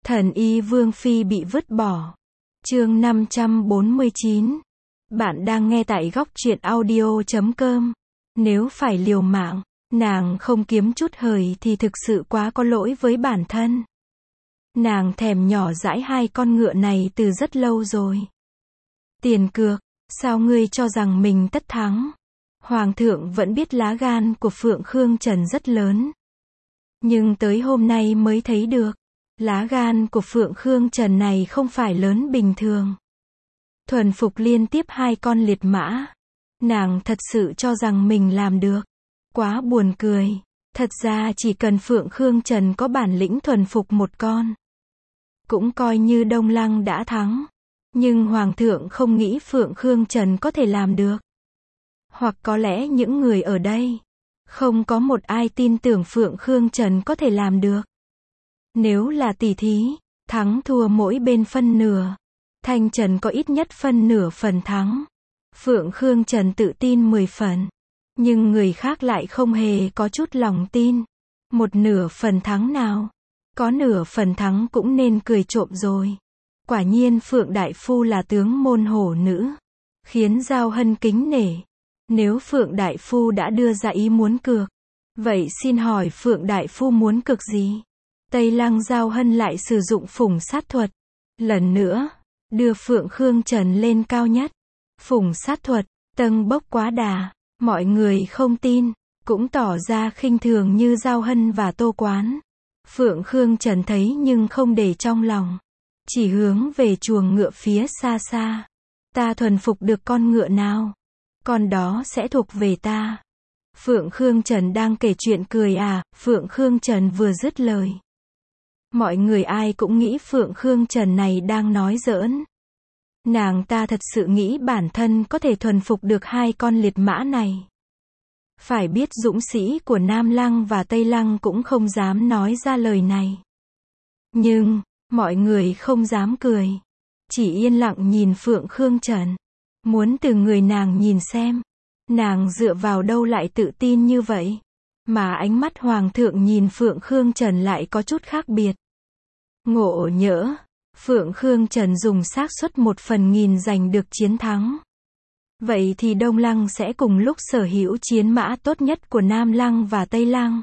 Thần y Vương Phi bị vứt bỏ. Chương 549. Bạn đang nghe tại góc truyện audio.com. Nếu phải liều mạng, nàng không kiếm chút hời thì thực sự quá có lỗi với bản thân. Nàng thèm nhỏ dãi hai con ngựa này từ rất lâu rồi. Tiền cược, sao ngươi cho rằng mình tất thắng? Hoàng thượng vẫn biết lá gan của Phượng Khương Trần rất lớn. Nhưng tới hôm nay mới thấy được, lá gan của Phượng Khương Trần này không phải lớn bình thường. Thuần phục liên tiếp hai con liệt mã. Nàng thật sự cho rằng mình làm được. Quá buồn cười. Thật ra chỉ cần Phượng Khương Trần có bản lĩnh thuần phục một con, cũng coi như Đông Lăng đã thắng. Nhưng Hoàng thượng không nghĩ Phượng Khương Trần có thể làm được. Hoặc có lẽ những người ở đây, không có một ai tin tưởng Phượng Khương Trần có thể làm được. Nếu là tỷ thí, thắng thua mỗi bên phân nửa. Thanh Trần có ít nhất phân nửa phần thắng. Phượng Khương Trần tự tin 10 phần. Nhưng người khác lại không hề có chút lòng tin. Một nửa phần thắng nào? Có nửa phần thắng cũng nên cười trộm rồi. Quả nhiên Phượng Đại Phu là tướng môn hổ nữ, khiến Giao Hân kính nể. Nếu Phượng Đại Phu đã đưa ra ý muốn cược, vậy xin hỏi Phượng Đại Phu muốn cược gì? Tây Lăng Giao Hân lại sử dụng phủng sát thuật. Lần nữa, đưa Phượng Khương Trần lên cao nhất. Phủng sát thuật, tâng bốc quá đà. Mọi người không tin, cũng tỏ ra khinh thường như Giao Hân và Tô Quán. Phượng Khương Trần thấy nhưng không để trong lòng. Chỉ hướng về chuồng ngựa phía xa xa. Ta thuần phục được con ngựa nào? Con đó sẽ thuộc về ta. Phượng Khương Trần đang kể chuyện cười à? Phượng Khương Trần vừa dứt lời, mọi người ai cũng nghĩ Phượng Khương Trần này đang nói giỡn. Nàng ta thật sự nghĩ bản thân có thể thuần phục được hai con liệt mã này. Phải biết dũng sĩ của Nam Lăng và Tây Lăng cũng không dám nói ra lời này. Nhưng, mọi người không dám cười. Chỉ yên lặng nhìn Phượng Khương Trần. Muốn từ người nàng nhìn xem, nàng dựa vào đâu lại tự tin như vậy. Mà ánh mắt Hoàng thượng nhìn Phượng Khương Trần lại có chút khác biệt. Ngộ nhỡ, Phượng Khương Trần dùng xác suất 1/1000 giành được chiến thắng. Vậy thì Đông Lăng sẽ cùng lúc sở hữu chiến mã tốt nhất của Nam Lăng và Tây Lăng.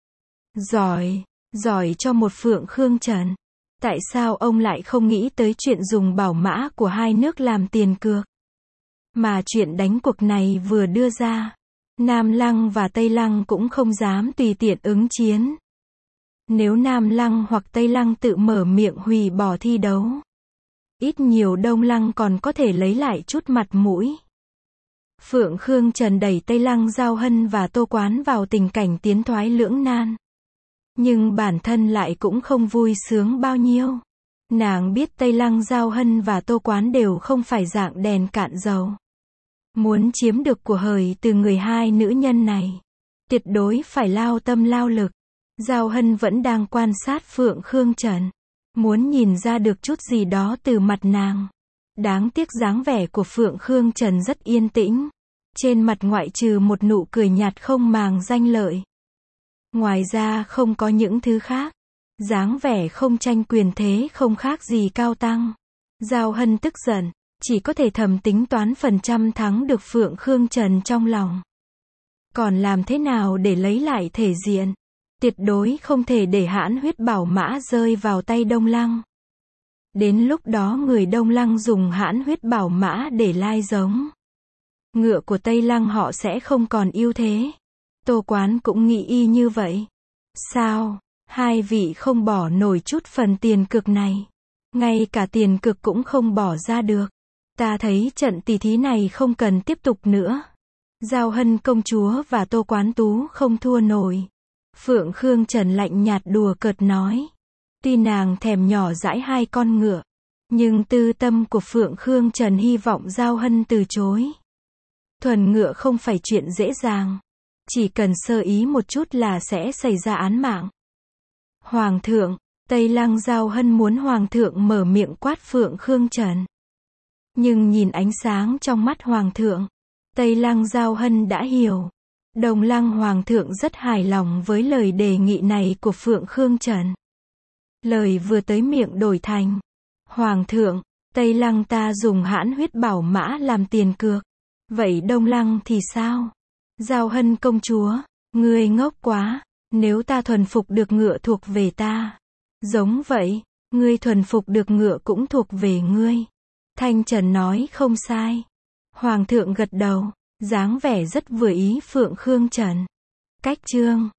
Giỏi cho một Phượng Khương Trần. Tại sao ông lại không nghĩ tới chuyện dùng bảo mã của hai nước làm tiền cược? Mà chuyện đánh cuộc này vừa đưa ra, Nam Lăng và Tây Lăng cũng không dám tùy tiện ứng chiến. Nếu Nam Lăng hoặc Tây Lăng tự mở miệng hủy bỏ thi đấu, ít nhiều Đông Lăng còn có thể lấy lại chút mặt mũi. Phượng Khương Trần đẩy Tây Lăng Giao Hân và Tô Quán vào tình cảnh tiến thoái lưỡng nan. Nhưng bản thân lại cũng không vui sướng bao nhiêu. Nàng biết Tây Lăng Giao Hân và Tô Quán đều không phải dạng đèn cạn dầu. Muốn chiếm được của hời từ người hai nữ nhân này, tuyệt đối phải lao tâm lao lực. Giao Hân vẫn đang quan sát Phượng Khương Trần, muốn nhìn ra được chút gì đó từ mặt nàng. Đáng tiếc dáng vẻ của Phượng Khương Trần rất yên tĩnh. Trên mặt ngoại trừ một nụ cười nhạt không màng danh lợi, ngoài ra không có những thứ khác. Dáng vẻ không tranh quyền thế không khác gì Cao Tăng. Giao Hân tức giận, chỉ có thể thầm tính toán phần trăm thắng được Phượng Khương Trần trong lòng. Còn làm thế nào để lấy lại thể diện? Tuyệt đối không thể để hãn huyết bảo mã rơi vào tay Đông Lăng. Đến lúc đó người Đông Lăng dùng hãn huyết bảo mã để lai giống, ngựa của Tây Lăng họ sẽ không còn ưu thế. Tô Quán cũng nghĩ y như vậy. Sao, hai vị không bỏ nổi chút phần tiền cược này? Ngay cả tiền cược cũng không bỏ ra được. Ta thấy trận tỷ thí này không cần tiếp tục nữa. Giao Hân công chúa và Tô Quán Tú không thua nổi. Phượng Khương Trần lạnh nhạt đùa cợt nói. Tuy nàng thèm nhỏ dãi hai con ngựa, nhưng tư tâm của Phượng Khương Trần hy vọng Giao Hân từ chối. Thuần ngựa không phải chuyện dễ dàng. Chỉ cần sơ ý một chút là sẽ xảy ra án mạng. Hoàng thượng, Tây Lăng Giao Hân muốn Hoàng thượng mở miệng quát Phượng Khương Trần. Nhưng nhìn ánh sáng trong mắt Hoàng thượng, Tây Lăng Giao Hân đã hiểu. Đông Lăng Hoàng thượng rất hài lòng với lời đề nghị này của Phượng Khương Trần. Lời vừa tới miệng đổi thành: Hoàng thượng, Tây Lăng ta dùng hãn huyết bảo mã làm tiền cược. Vậy Đông Lăng thì sao? Giao Hân công chúa, ngươi ngốc quá, nếu ta thuần phục được ngựa thuộc về ta. Giống vậy, ngươi thuần phục được ngựa cũng thuộc về ngươi. Thanh Trần nói không sai. Hoàng thượng gật đầu, dáng vẻ rất vừa ý Phượng Khương Trần. Cách chương